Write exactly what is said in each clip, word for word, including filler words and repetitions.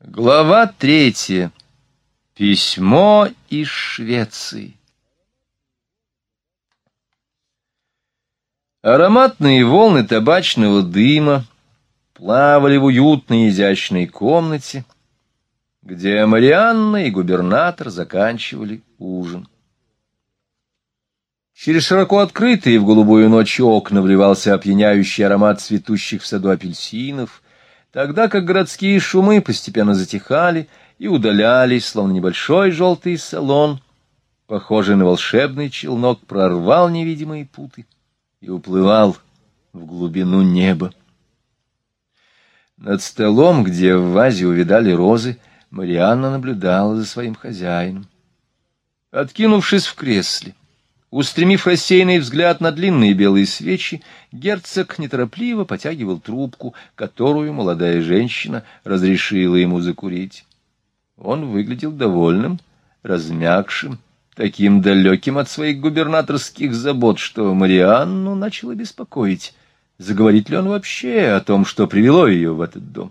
Глава третья. Письмо из Швеции. Ароматные волны табачного дыма плавали в уютной изящной комнате, где Марианна и губернатор заканчивали ужин. Через широко открытые в голубую ночь окна вливался опьяняющий аромат цветущих в саду апельсинов, тогда как городские шумы постепенно затихали и удалялись, словно небольшой желтый салон, похожий на волшебный челнок, прорвал невидимые путы и уплывал в глубину неба. Над столом, где в вазе увидали розы, Марианна наблюдала за своим хозяином. Откинувшись в кресле, устремив рассеянный взгляд на длинные белые свечи, герцог неторопливо потягивал трубку, которую молодая женщина разрешила ему закурить. Он выглядел довольным, размягшим, таким далеким от своих губернаторских забот, что Марианну начало беспокоить, заговорит ли он вообще о том, что привело ее в этот дом.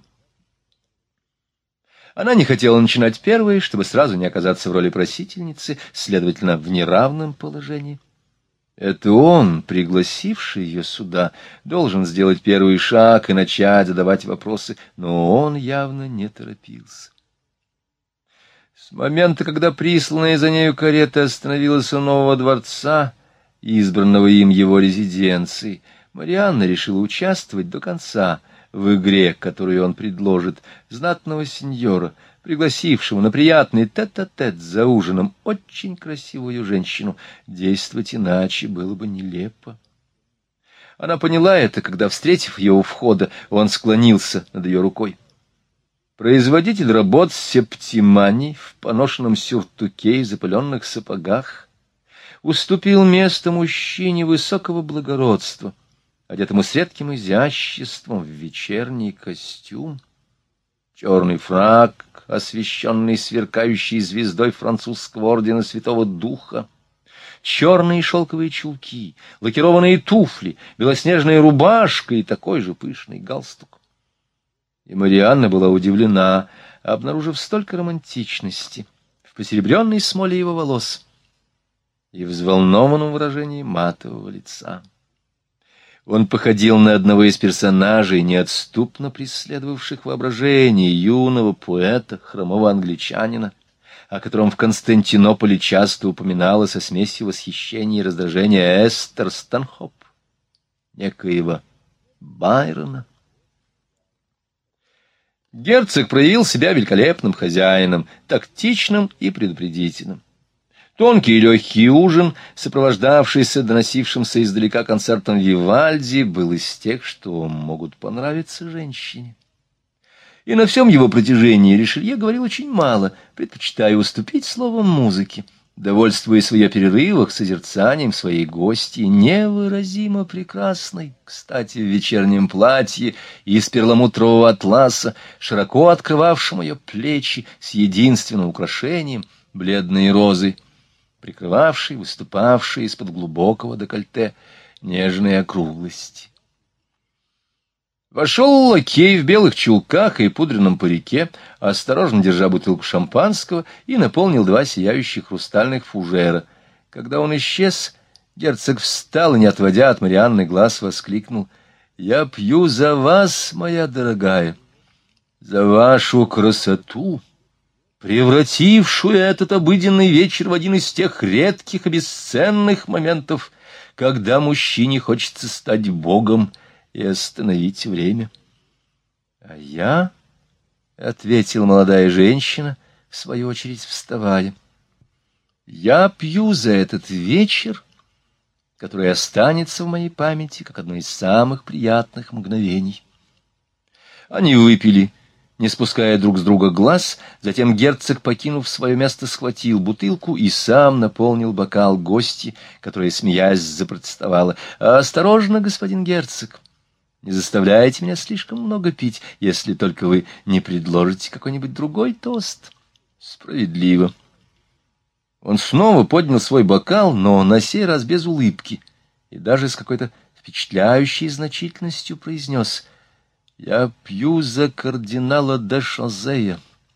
Она не хотела начинать первой, чтобы сразу не оказаться в роли просительницы, следовательно, в неравном положении. Это он, пригласивший ее сюда, должен сделать первый шаг и начать задавать вопросы, но он явно не торопился. С момента, когда присланная за нею карета остановилась у нового дворца, избранного им его резиденцией, Марианна решила участвовать до конца в игре, которую он предложит, знатного сеньора, пригласившего на приятный тет-а-тет за ужином очень красивую женщину. Действовать иначе было бы нелепо. Она поняла это, когда, встретив ее у входа, он склонился над ее рукой. Производитель работ Септиманий в поношенном сюртуке и запыленных сапогах уступил место мужчине высокого благородства, одетому с редким изяществом в вечерний костюм. Черный фрак, освещенный сверкающей звездой французского ордена Святого Духа, черные шелковые чулки, лакированные туфли, белоснежная рубашка и такой же пышный галстук. И Марианна была удивлена, обнаружив столько романтичности в посеребренной смоле его волос и взволнованном выражении матового лица. Он походил на одного из персонажей, неотступно преследовавших воображение юного поэта, хромого англичанина, о котором в Константинополе часто упоминалось о смеси восхищения и раздражения Эстер Станхоп, некоего Байрона. Герцог проявил себя великолепным хозяином, тактичным и предупредительным. Тонкий и легкий ужин, сопровождавшийся доносившимся издалека концертом Вивальди, был из тех, что могут понравиться женщине. И на всем его протяжении Ришелье говорил очень мало, предпочитая уступить словом музыке, довольствуясь в ее перерывах созерцанием своей гости, невыразимо прекрасной, кстати, в вечернем платье из перламутрового атласа, широко открывавшем ее плечи с единственным украшением — бледные розы, прикрывавшей, выступавшей из-под глубокого декольте нежные округлости. Вошел лакей в белых чулках и пудренном парике, осторожно держа бутылку шампанского, и наполнил два сияющих хрустальных фужера. Когда он исчез, герцог встал и, не отводя от Марианны глаз, воскликнул: «Я пью за вас, моя дорогая, за вашу красоту, превратившую этот обыденный вечер в один из тех редких и бесценных моментов, когда мужчине хочется стать богом и остановить время». «А я, — ответила молодая женщина, в свою очередь вставая, — я пью за этот вечер, который останется в моей памяти как одно из самых приятных мгновений». Они выпили, не спуская друг с друга глаз, затем герцог, покинув свое место, схватил бутылку и сам наполнил бокал гости, которая, смеясь, запротестовала: «Осторожно, господин герцог, не заставляйте меня слишком много пить, если только вы не предложите какой-нибудь другой тост». «Справедливо». Он снова поднял свой бокал, но на сей раз без улыбки, и даже с какой-то впечатляющей значительностью произнес: «Я пью за кардинала де Шозея,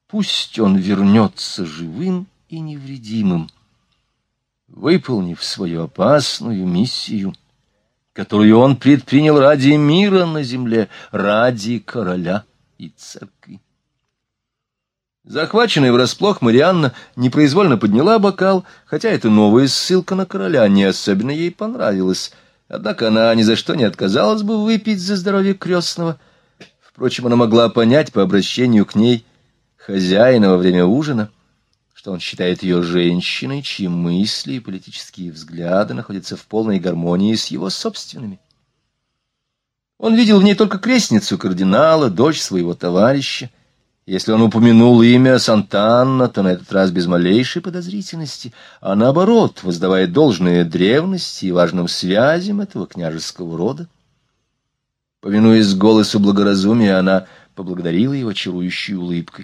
Пусть он вернется живым и невредимым, выполнив свою опасную миссию, которую он предпринял ради мира на земле, ради короля и церкви. Захваченная врасплох, Марианна непроизвольно подняла бокал, хотя эта новая ссылка на короля не особенно ей понравилась. Однако она ни за что не отказалась бы выпить за здоровье крестного. Впрочем, она могла понять по обращению к ней хозяина во время ужина, что он считает ее женщиной, чьи мысли и политические взгляды находятся в полной гармонии с его собственными. Он видел в ней только крестницу кардинала, дочь своего товарища. Если он упомянул имя Сант'Анна, то на этот раз без малейшей подозрительности, а наоборот, воздавая должное древности и важным связям этого княжеского рода. Повинуясь голосу благоразумия, она поблагодарила его чарующей улыбкой.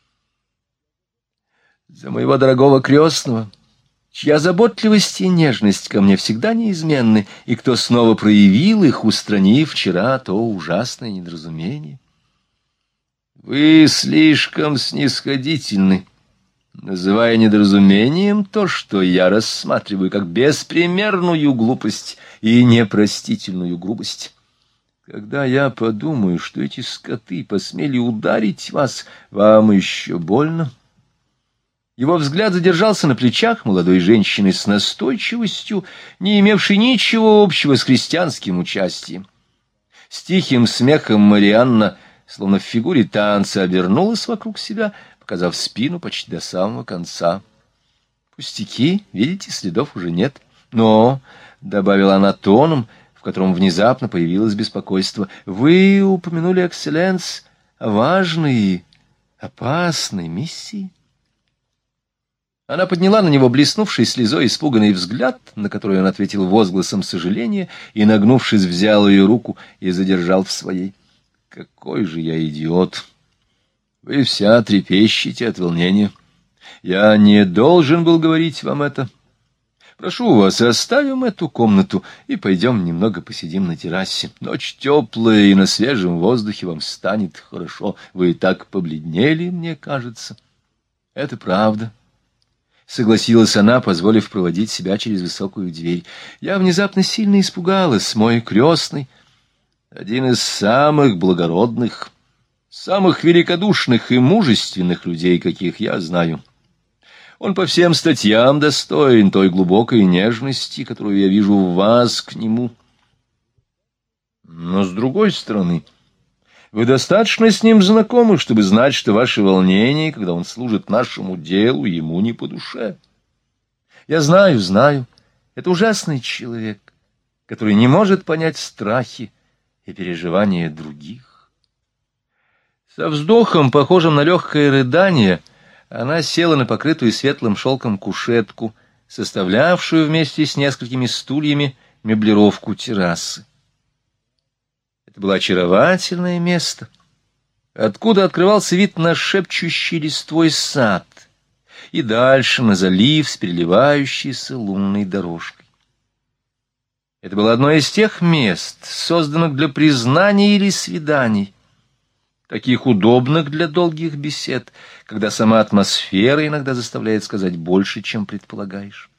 «За моего дорогого крестного, чья заботливость и нежность ко мне всегда неизменны, и кто снова проявил их, устранив вчера то ужасное недоразумение. Вы слишком снисходительны, называя недоразумением то, что я рассматриваю как беспримерную глупость и непростительную грубость. Когда я подумаю, что эти скоты посмели ударить вас, вам еще больно». Его взгляд задержался на плечах молодой женщины с настойчивостью, не имевшей ничего общего с христианским участием. С тихим смехом Марианна, словно в фигуре танца, обернулась вокруг себя, показав спину почти до самого конца. «Пустяки, видите, следов уже нет. Но, — добавила она тоном, в котором внезапно появилось беспокойство, — вы упомянули, экселленс, о важной, опасной миссии». Она подняла на него блеснувший слезой испуганный взгляд, на который он ответил возгласом сожаления, и, нагнувшись, взял ее руку и задержал в своей. «Какой же я идиот! Вы вся трепещете от волнения. Я не должен был говорить вам это. Прошу вас, оставим эту комнату и пойдем немного посидим на террасе. Ночь теплая, и на свежем воздухе вам станет хорошо. Вы так побледнели, мне кажется». «Это правда», — согласилась она, позволив проводить себя через высокую дверь. «Я внезапно сильно испугалась. Мой крестный, один из самых благородных, самых великодушных и мужественных людей, каких я знаю. Он по всем статьям достоин той глубокой нежности, которую я вижу в вас к нему. Но, с другой стороны, вы достаточно с ним знакомы, чтобы знать, что ваши волнения, когда он служит нашему делу, ему не по душе. Я знаю, знаю, это ужасный человек, который не может понять страхи и переживания других». Со вздохом, похожим на легкое рыдание, она села на покрытую светлым шелком кушетку, составлявшую вместе с несколькими стульями меблировку террасы. Это было очаровательное место, откуда открывался вид на шепчущий листвой сад и дальше на залив с переливающейся лунной дорожкой. Это было одно из тех мест, созданных для признаний или свиданий, таких удобных для долгих бесед, когда сама атмосфера иногда заставляет сказать больше, чем предполагаешь.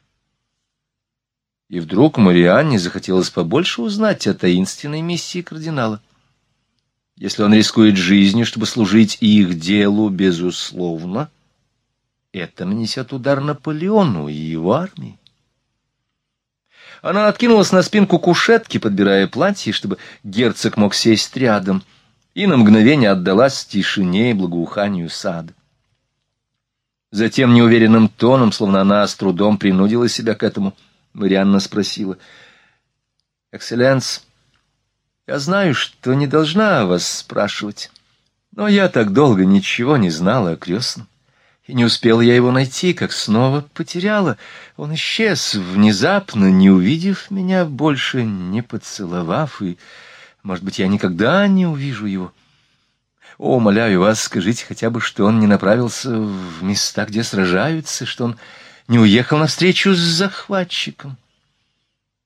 И вдруг Марианне захотелось побольше узнать о таинственной миссии кардинала. Если он рискует жизнью, чтобы служить их делу, безусловно, это нанесет удар Наполеону и его армии. Она откинулась на спинку кушетки, подбирая платье, чтобы герцог мог сесть рядом, и на мгновение отдалась тишине и благоуханию сада. Затем неуверенным тоном, словно она с трудом принудила себя к этому, Марианна спросила: «Экселленс, я знаю, что не должна вас спрашивать, но я так долго ничего не знала о крестном, и не успела я его найти, как снова потеряла. Он исчез внезапно, не увидев меня больше, не поцеловав, и, может быть, я никогда не увижу его. О, умоляю вас, скажите хотя бы, что он не направился в места, где сражаются, что он не уехал навстречу с захватчиком».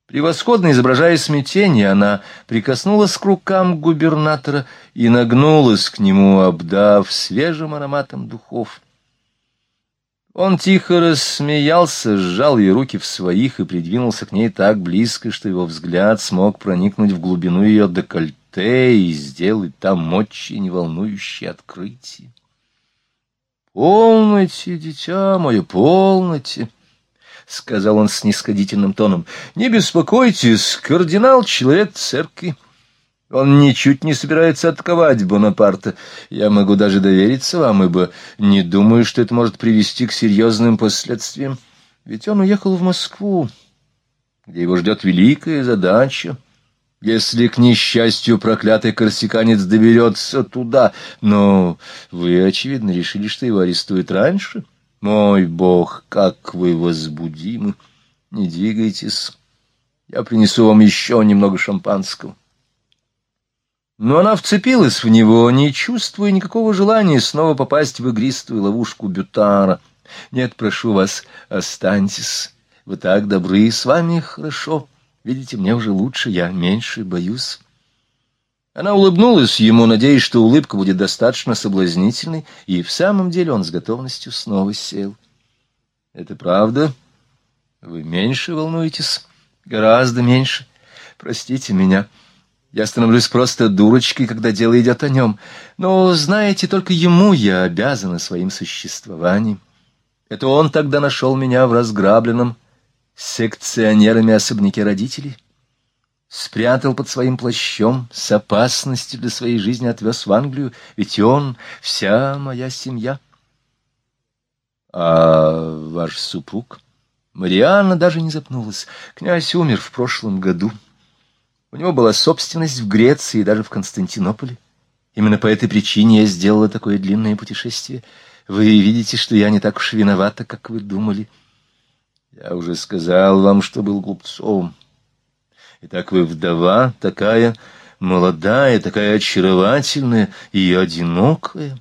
Превосходно изображая смятение, она прикоснулась к рукам губернатора и нагнулась к нему, обдав свежим ароматом духов. Он тихо рассмеялся, сжал ее руки в своих и придвинулся к ней так близко, что его взгляд смог проникнуть в глубину ее декольте и сделать там очень волнующее открытие. «Полноте, дитя мое, полноте!» — сказал он снисходительным тоном. — Не беспокойтесь, кардинал — человек церкви. Он ничуть не собирается атаковать Бонапарта. Я могу даже довериться вам, ибо не думаю, что это может привести к серьезным последствиям. Ведь он уехал в Москву, где его ждет великая задача. Если, к несчастью, проклятый корсиканец доберется туда, но вы, очевидно, решили, что его арестуют раньше. Мой бог, как вы возбудимы! Не двигайтесь, я принесу вам еще немного шампанского. Но она вцепилась в него, не чувствуя никакого желания снова попасть в игристую ловушку Бютара. Нет, прошу вас, останьтесь, вы так добры, с вами хорошо. Видите, мне уже лучше, я меньше боюсь. Она улыбнулась ему, надеясь, что улыбка будет достаточно соблазнительной, и в самом деле он с готовностью снова сел. — Это правда? Вы меньше волнуетесь? Гораздо меньше. Простите меня. Я становлюсь просто дурочкой, когда дело идет о нем. Но, знаете, только ему я обязана своим существованием. Это он тогда нашел меня в разграбленном секционерами особняке родителей. Спрятал под своим плащом, с опасностью для своей жизни отвез в Англию, ведь он — вся моя семья. А ваш супруг? Марианна даже не запнулась. Князь умер в прошлом году. У него была собственность в Греции и даже в Константинополе. Именно по этой причине я сделала такое длинное путешествие. Вы видите, что я не так уж виновата, как вы думали. Я уже сказал вам, что был глупцом. Итак, вы вдова, такая молодая, такая очаровательная и одинокая.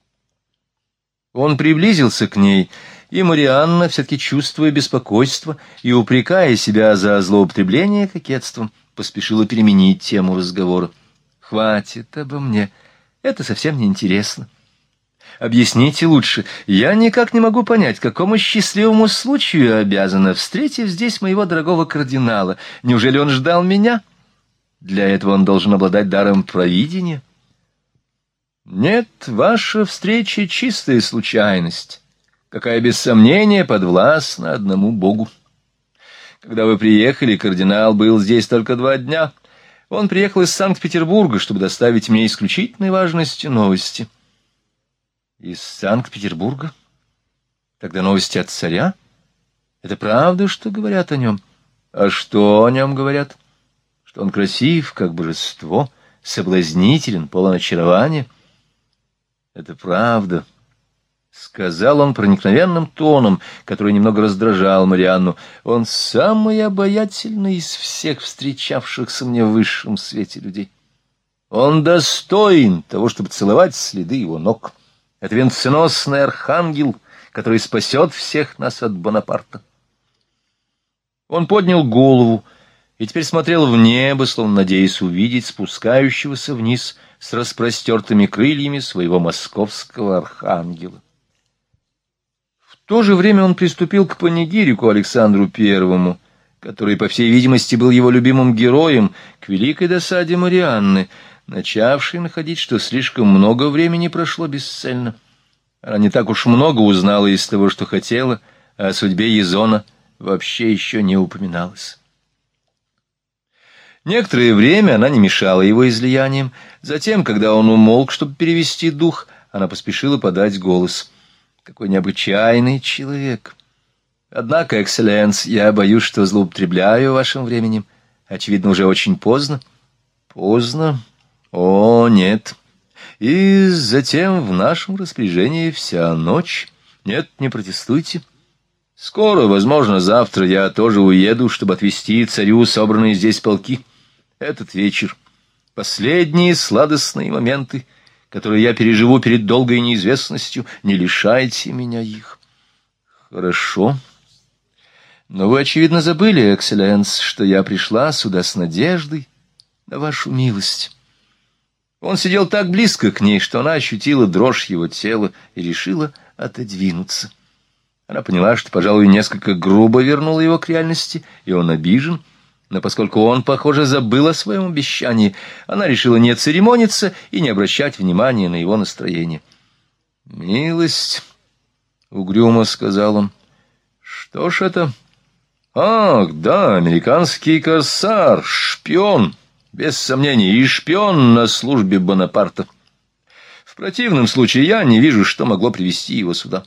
Он приблизился к ней, и Марианна, все-таки чувствуя беспокойство и упрекая себя за злоупотребление кокетством, поспешила переменить тему разговора. «Хватит обо мне, это совсем не интересно. Объясните лучше, я никак не могу понять, какому счастливому случаю я обязана, встретив здесь моего дорогого кардинала. Неужели он ждал меня? Для этого он должен обладать даром провидения. Нет, ваша встреча — чистая случайность, какая без сомнения подвластна одному Богу. Когда вы приехали, кардинал был здесь только два дня. Он приехал из Санкт-Петербурга, чтобы доставить мне исключительной важности новости». Из Санкт-Петербурга? Тогда новости от царя? Это правда, что говорят о нем? А что о нем говорят? Что он красив, как божество, соблазнителен, полон очарования? Это правда, — сказал он проникновенным тоном, который немного раздражал Марианну. Он самый обаятельный из всех встречавшихся мне в высшем свете людей. Он достоин того, чтобы целовать следы его ног. Это венценосный архангел, который спасет всех нас от Бонапарта. Он поднял голову и теперь смотрел в небо, словно надеясь увидеть спускающегося вниз с распростертыми крыльями своего московского архангела. В то же время он приступил к панигирику Александру Первому, который, по всей видимости, был его любимым героем, к великой досаде Марианны, начавшей находить, что слишком много времени прошло бесцельно. Она не так уж много узнала из того, что хотела, а о судьбе Язона вообще еще не упоминалось. Некоторое время она не мешала его излияниям. Затем, когда он умолк, чтобы перевести дух, она поспешила подать голос. «Какой необычайный человек! Однако, экселленс, я боюсь, что злоупотребляю вашим временем. Очевидно, уже очень поздно». «Поздно? О, нет. И затем в нашем распоряжении вся ночь. Нет, не протестуйте. Скоро, возможно, завтра я тоже уеду, чтобы отвезти царю собранные здесь полки. Этот вечер — последние сладостные моменты, которые я переживу перед долгой неизвестностью. Не лишайте меня их». «Хорошо. Но вы, очевидно, забыли, экселленс, что я пришла сюда с надеждой на вашу милость». Он сидел так близко к ней, что она ощутила дрожь его тела и решила отодвинуться. Она поняла, что, пожалуй, несколько грубо вернула его к реальности, и он обижен, но поскольку он, похоже, забыл о своем обещании, она решила не церемониться и не обращать внимания на его настроение. «Милость», — угрюмо сказал он, — «что ж это? Ах, да, американский корсар, шпион». Без сомнений, и шпион на службе Бонапарта. В противном случае я не вижу, что могло привести его сюда.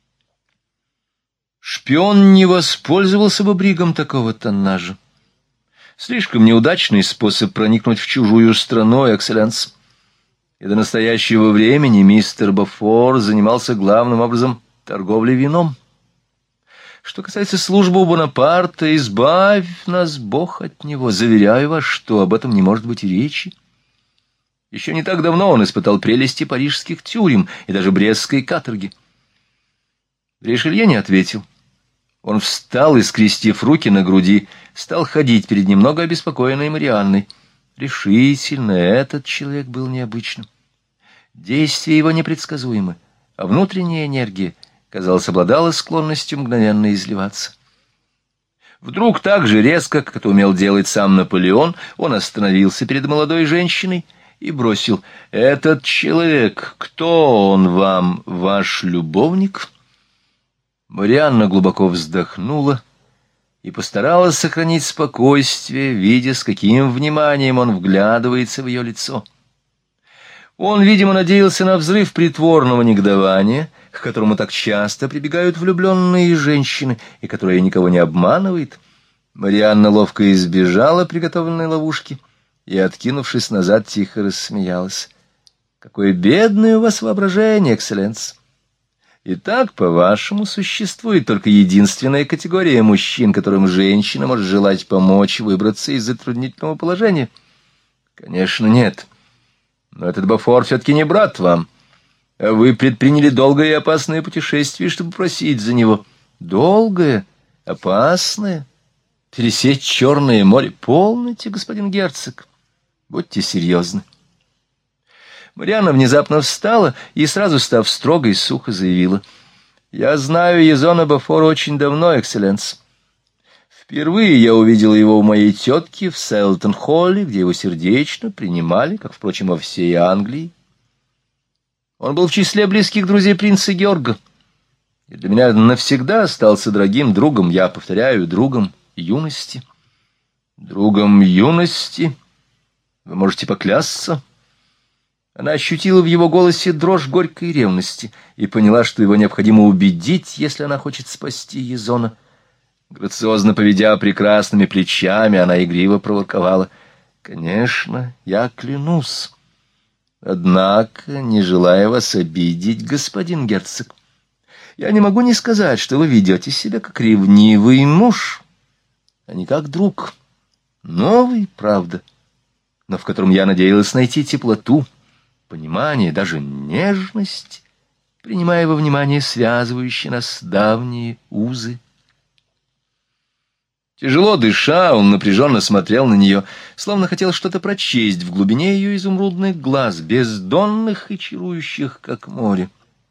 Шпион не воспользовался бы бригом такого тоннажа. Слишком неудачный способ проникнуть в чужую страну, экселленс. И до настоящего времени мистер Бофор занимался главным образом торговлей вином. Что касается службы у Бонапарта, избавь нас Бог от него. Заверяю вас, что об этом не может быть и речи. Еще не так давно он испытал прелести парижских тюрем и даже брестской каторги. Ришелье не ответил. Он встал и, скрестив руки на груди, стал ходить перед немного обеспокоенной Марианной. Решительно этот человек был необычным. Действия его непредсказуемы, а внутренняя энергия, казалось, обладала склонностью мгновенно изливаться. Вдруг так же резко, как это умел делать сам Наполеон, он остановился перед молодой женщиной и бросил: «Этот человек, кто он вам, ваш любовник?» Марианна глубоко вздохнула и постаралась сохранить спокойствие, видя, с каким вниманием он вглядывается в ее лицо. Он, видимо, надеялся на взрыв притворного негодования, к которому так часто прибегают влюбленные женщины, и которая никого не обманывает. Марианна ловко избежала приготовленной ловушки и, откинувшись назад, тихо рассмеялась. «Какое бедное у вас воображение, экселленс! Итак, по-вашему, существует только единственная категория мужчин, которым женщина может желать помочь выбраться из затруднительного положения?» «Конечно, нет. Но этот Бофор все-таки не брат вам. А вы предприняли долгое и опасное путешествие, чтобы просить за него». «Долгое? Опасное? Пересечь Черное море? Полноте, господин герцог. Будьте серьезны». Марианна внезапно встала и, сразу став строгой, сухо заявила: «Я знаю Езона Бофора очень давно, экселленс. Впервые я увидела его у моей тетки в Селтон-Холле, где его сердечно принимали, как, впрочем, во всей Англии. Он был в числе близких друзей принца Георга, и для меня навсегда остался дорогим другом, я повторяю, другом юности». «Другом юности? Вы можете поклясться?» Она ощутила в его голосе дрожь горькой ревности и поняла, что его необходимо убедить, если она хочет спасти Езона. Грациозно поведя прекрасными плечами, она игриво проворковала: «Конечно, я клянусь. Однако, не желая вас обидеть, господин герцог, я не могу не сказать, что вы ведете себя как ревнивый муж, а не как друг. Новый, правда, но в котором я надеялась найти теплоту, понимание, даже нежность, принимая во внимание связывающие нас давние узы». Тяжело дыша, он напряженно смотрел на нее, словно хотел что-то прочесть в глубине ее изумрудных глаз, бездонных и чарующих, как море.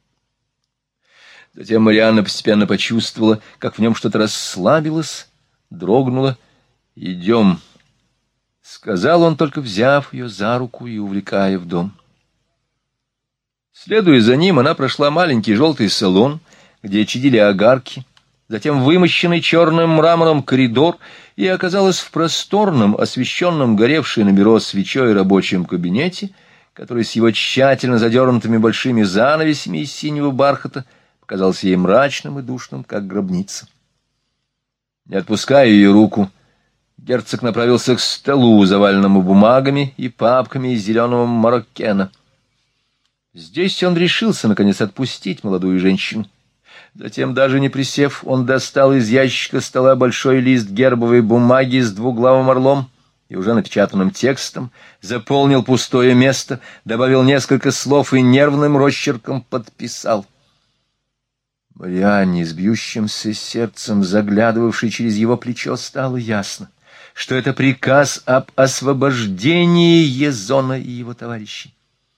Затем Марианна постепенно почувствовала, как в нем что-то расслабилось, дрогнуло. «Идем», — сказал он, только взяв ее за руку и увлекая в дом. Следуя за ним, она прошла маленький желтый салон, где чадили огарки, затем вымощенный черным мрамором коридор, и оказалась в просторном, освещенном горевшей на бюро свечой рабочем кабинете, который с его тщательно задернутыми большими занавесями из синего бархата показался ей мрачным и душным, как гробница. Не отпуская ее руку, герцог направился к столу, заваленному бумагами и папками из зеленого мароккена. Здесь он решился, наконец, отпустить молодую женщину. Затем, даже не присев, он достал из ящика стола большой лист гербовой бумаги с двуглавым орлом и уже напечатанным текстом, заполнил пустое место, добавил несколько слов и нервным росчерком подписал. Марианне, с бьющимся сердцем, заглядывавшей через его плечо, стало ясно, что это приказ об освобождении Езона и его товарищей.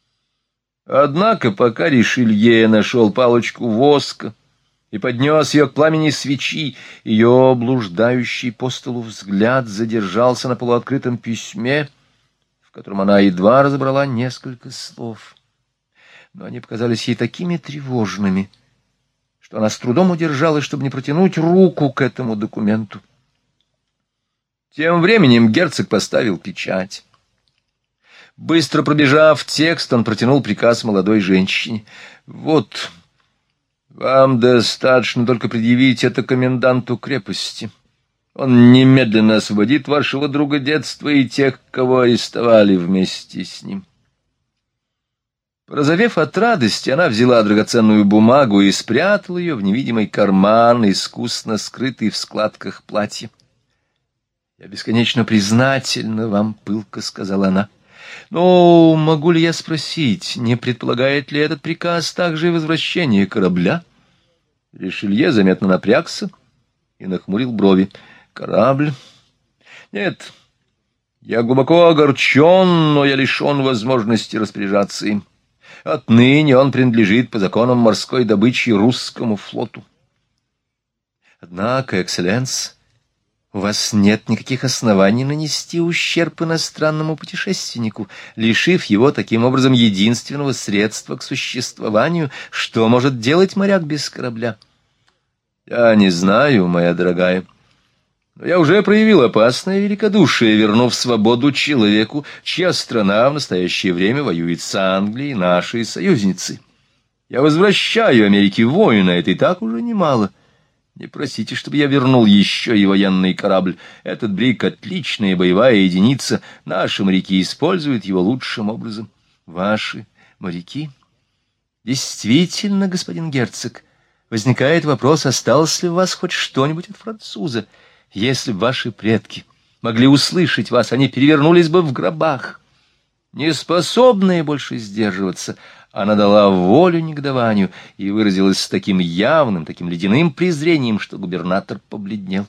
Однако, пока Ришелье нашел палочку воска и поднес ее к пламени свечи, ее блуждающий по столу взгляд задержался на полуоткрытом письме, в котором она едва разобрала несколько слов. Но они показались ей такими тревожными, что она с трудом удержалась, чтобы не протянуть руку к этому документу. Тем временем герцог поставил печать. Быстро пробежав текст, он протянул приказ молодой женщине. «Вот, вам достаточно только предъявить это коменданту крепости. Он немедленно освободит вашего друга детства и тех, кого арестовали вместе с ним». Порозовев от радости, она взяла драгоценную бумагу и спрятала ее в невидимый карман, искусно скрытый в складках платья. «Я бесконечно признательна вам», — пылко сказала она. «Но могу ли я спросить, не предполагает ли этот приказ также и возвращение корабля?» Ришелье заметно напрягся и нахмурил брови. «Корабль? Нет, я глубоко огорчен, но я лишен возможности распоряжаться им. Отныне он принадлежит по законам морской добычи русскому флоту». «Однако, экселленс, у вас нет никаких оснований нанести ущерб иностранному путешественнику, лишив его таким образом единственного средства к существованию. Что может делать моряк без корабля?» «Я не знаю, моя дорогая, но я уже проявил опасное великодушие, вернув свободу человеку, чья страна в настоящее время воюет с Англией, нашей союзницей. Я возвращаю Америке воина, это и так уже немало. Не просите, чтобы я вернул еще и военный корабль. Этот бриг — отличная боевая единица. Наши моряки используют его лучшим образом». «Ваши моряки? Действительно, господин герцог, возникает вопрос, осталось ли у вас хоть что-нибудь от француза. Если бы ваши предки могли услышать вас, они перевернулись бы в гробах». Неспособная больше сдерживаться, она дала волю негодованию и выразилась с таким явным, таким ледяным презрением, что губернатор побледнел.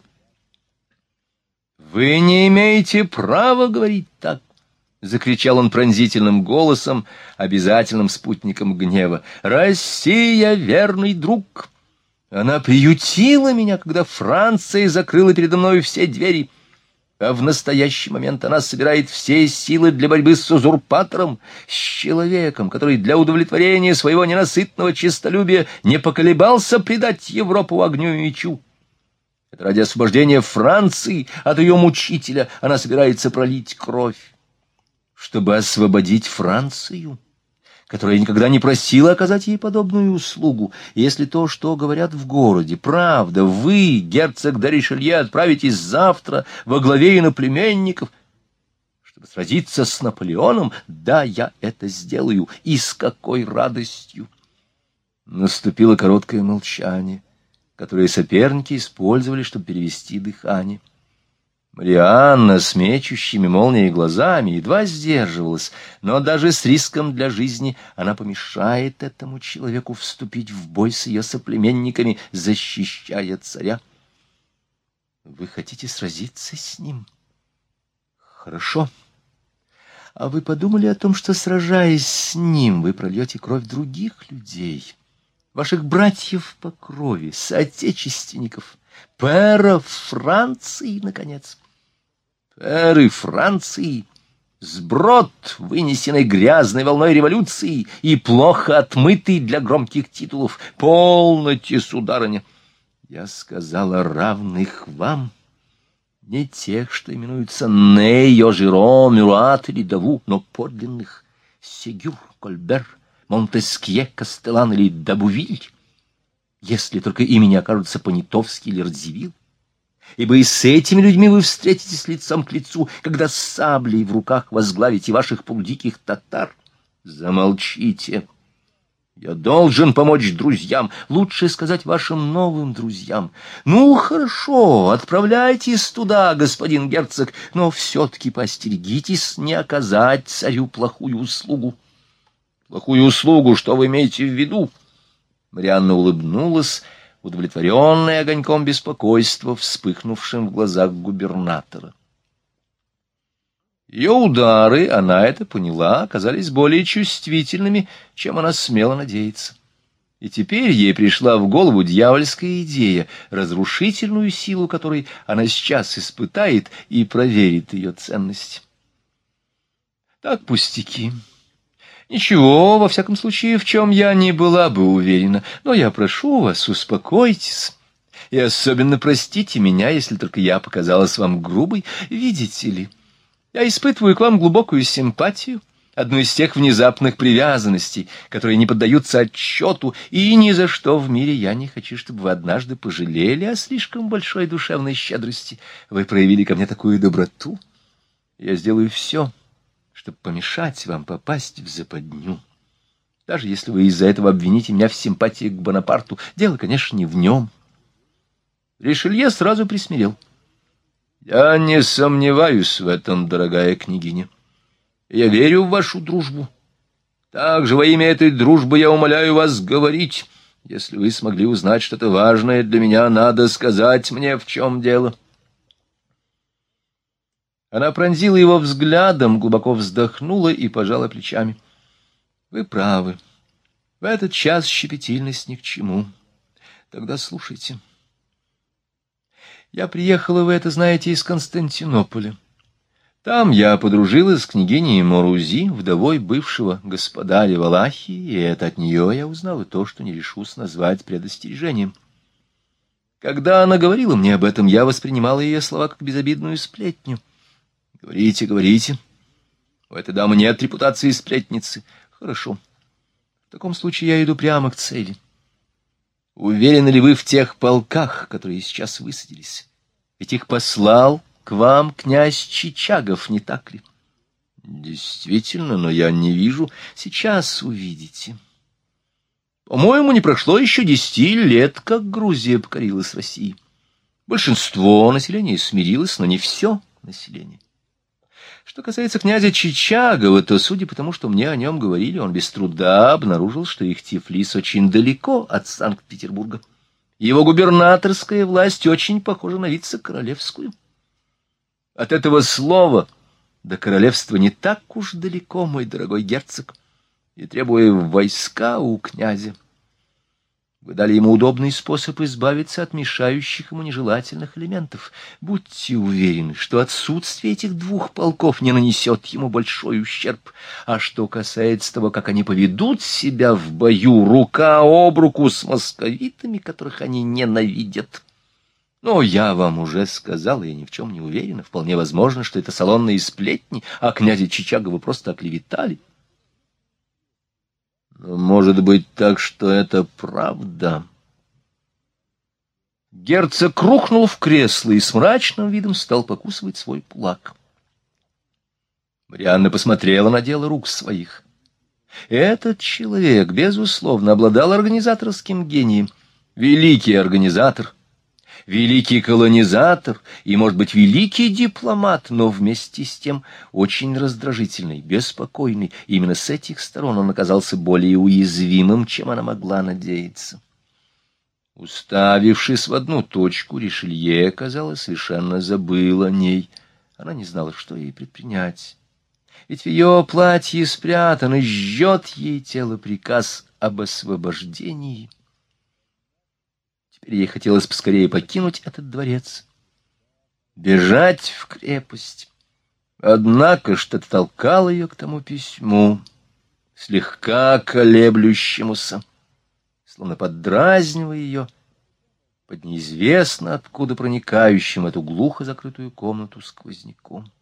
«Вы не имеете права говорить так!» — закричал он пронзительным голосом, обязательным спутником гнева. «Россия — верный друг! Она приютила меня, когда Франция закрыла передо мной все двери, а в настоящий момент она собирает все силы для борьбы с узурпатором, с человеком, который для удовлетворения своего ненасытного честолюбия не поколебался предать Европу огню и мечу. Это ради освобождения Франции от ее мучителя она собирается пролить кровь. Чтобы освободить Францию, которая никогда не просила оказать ей подобную услугу, и если то, что говорят в городе, правда, вы, герцог де Ришелье, отправитесь завтра во главе иноплеменников, чтобы сразиться с Наполеоном, да, я это сделаю, и с какой радостью!» Наступило короткое молчание, которое соперники использовали, чтобы перевести дыхание. Марианна с мечущими молнией глазами едва сдерживалась, но даже с риском для жизни она помешает этому человеку вступить в бой с ее соплеменниками, защищая царя. «Вы хотите сразиться с ним? Хорошо. А вы подумали о том, что, сражаясь с ним, вы прольете кровь других людей, ваших братьев по крови, соотечественников, пэров Франции, наконец?» «Пэры Франции, сброд, вынесенный грязной волной революции и плохо отмытый для громких титулов. Полноте, сударыня! Я сказала равных вам, не тех, что именуются Нейо, Жиро, Мюрат или Даву, но подлинных Сегюр, Кольбер, Монтескье, Кастелан или Дабувиль, если только имени окажутся Понятовский или Радзивилл. Ибо и с этими людьми вы встретитесь лицом к лицу, когда с саблей в руках возглавите ваших полудиких татар. Замолчите. Я должен помочь друзьям, лучше сказать вашим новым друзьям. Ну, хорошо, отправляйтесь туда, господин герцог, но все-таки поостерегитесь не оказать царю плохую услугу. Плохую услугу, что вы имеете в виду? Марианна улыбнулась, удовлетворенная огоньком беспокойства, вспыхнувшим в глазах губернатора. Ее удары, она это поняла, оказались более чувствительными, чем она смела надеяться. И теперь ей пришла в голову дьявольская идея, разрушительную силу которой она сейчас испытает и проверит ее ценность. Так пустяки. Ничего, во всяком случае, в чем я не была бы уверена, но я прошу вас, успокойтесь. И особенно простите меня, если только я показалась вам грубой, видите ли. Я испытываю к вам глубокую симпатию, одну из тех внезапных привязанностей, которые не поддаются отчету, и ни за что в мире я не хочу, чтобы вы однажды пожалели о слишком большой душевной щедрости. Вы проявили ко мне такую доброту. Я сделаю все, чтобы помешать вам попасть в западню. Даже если вы из-за этого обвините меня в симпатии к Бонапарту, дело, конечно, не в нем. Ришелье сразу присмирел. Я не сомневаюсь в этом, дорогая княгиня. Я верю в вашу дружбу. Также во имя этой дружбы я умоляю вас говорить. Если вы смогли узнать что-то важное для меня, надо сказать мне, в чем дело. Она пронзила его взглядом, глубоко вздохнула и пожала плечами. Вы правы. В этот час щепетильность ни к чему. Тогда слушайте. Я приехала, вы это знаете, из Константинополя. Там я подружилась с княгиней Морузи, вдовой бывшего господаря Валахии, и это от нее я узнала то, что не решусь назвать предостережением. Когда она говорила мне об этом, я воспринимала ее слова как безобидную сплетню. Говорите, говорите. У этой дамы нет репутации сплетницы. Хорошо. В таком случае я иду прямо к цели. Уверены ли вы в тех полках, которые сейчас высадились? Ведь их послал к вам князь Чичагов, не так ли? Действительно, но я не вижу. Сейчас увидите. По-моему, не прошло еще десяти лет, как Грузия покорилась России. Большинство населения смирилось, но не все население. Что касается князя Чичагова, то, судя по тому, что мне о нем говорили, он без труда обнаружил, что их Тифлис очень далеко от Санкт-Петербурга. Его губернаторская власть очень похожа на вице-королевскую. От этого слова до королевства не так уж далеко, мой дорогой герцог, и требуя войска у князя, вы дали ему удобный способ избавиться от мешающих ему нежелательных элементов. Будьте уверены, что отсутствие этих двух полков не нанесет ему большой ущерб. А что касается того, как они поведут себя в бою, рука об руку с московитами, которых они ненавидят. Но я вам уже сказал, и я ни в чем не уверена. Вполне возможно, что это салонные сплетни, а князя Чичагова просто оклеветали. Может быть так, что это правда. Герцог рухнул в кресло и с мрачным видом стал покусывать свой кулак. Марианна посмотрела на дело рук своих. Этот человек, безусловно, обладал организаторским гением. Великий организатор, великий колонизатор и, может быть, великий дипломат, но вместе с тем очень раздражительный, беспокойный. Именно с этих сторон он оказался более уязвимым, чем она могла надеяться. Уставившись в одну точку, Ришелье, казалось, совершенно забыл о ней. Она не знала, что ей предпринять. Ведь в ее платье спрятан и жжет ей тело приказ об освобождении. Теперь ей хотелось поскорее покинуть этот дворец, бежать в крепость. Однако что-то толкало ее к тому письму, слегка колеблющемуся, словно поддразнивая ее под неизвестно откуда проникающим эту глухо закрытую комнату сквозняком.